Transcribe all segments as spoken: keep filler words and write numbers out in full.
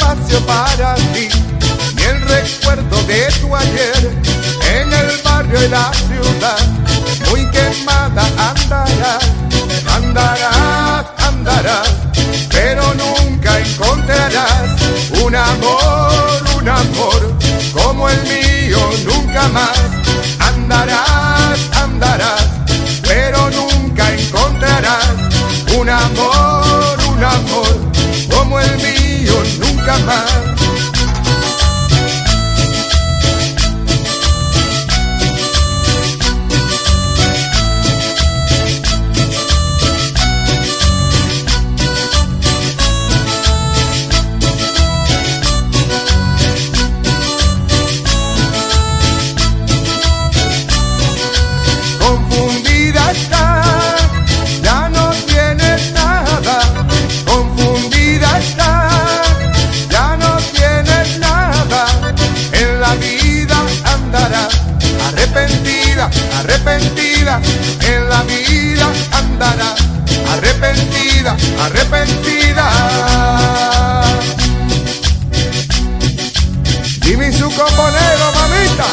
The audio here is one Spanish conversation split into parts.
espacio para ti, ni el recuerdo de tu ayer. En el barrio y la ciudad, muy quemada andarás, andarás, andarás, pero nunca encontrarás un amor, un amor como el mío, nunca más. Andarás, andarás, pero nunca encontrarás un amor, un amor como el mío, nunca más. Confundida está, ya no tienes nada. Confundida está, ya no tienes nada. En la vida andarás arrepentida, arrepentida. En la vida andarás arrepentida, arrepentida. Dime su componero, mamita.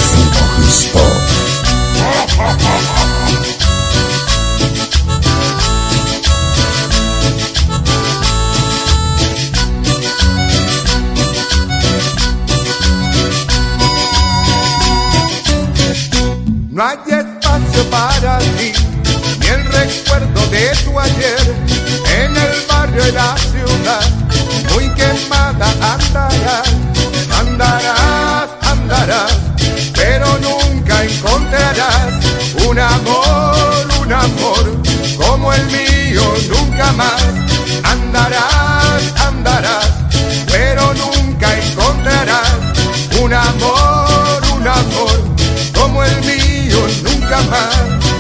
No hay espacio para ti, ni el recuerdo de tu ayer. En el barrio y la ciudad, muy quemada andarás, andarás, andarás, pero nunca encontrarás un amor, un amor como el mío, nunca más. Andarás, andarás, pero nunca encontrarás un amor, un amor como el mío, nunca más.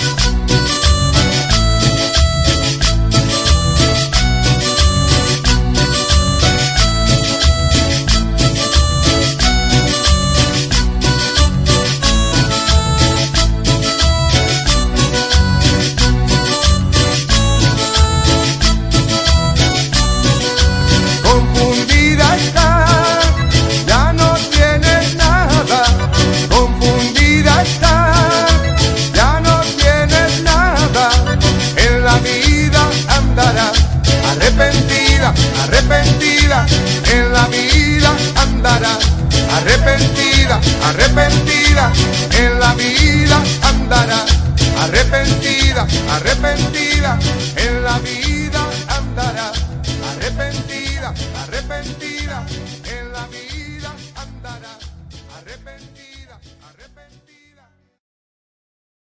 Confundida está, ya no tienes nada. Confundida está, ya no tienes nada. En la vida andarás arrepentida, arrepentida. En la vida andarás arrepentida, arrepentida. En la vida andarás arrepentida, arrepentida. En la vida andarás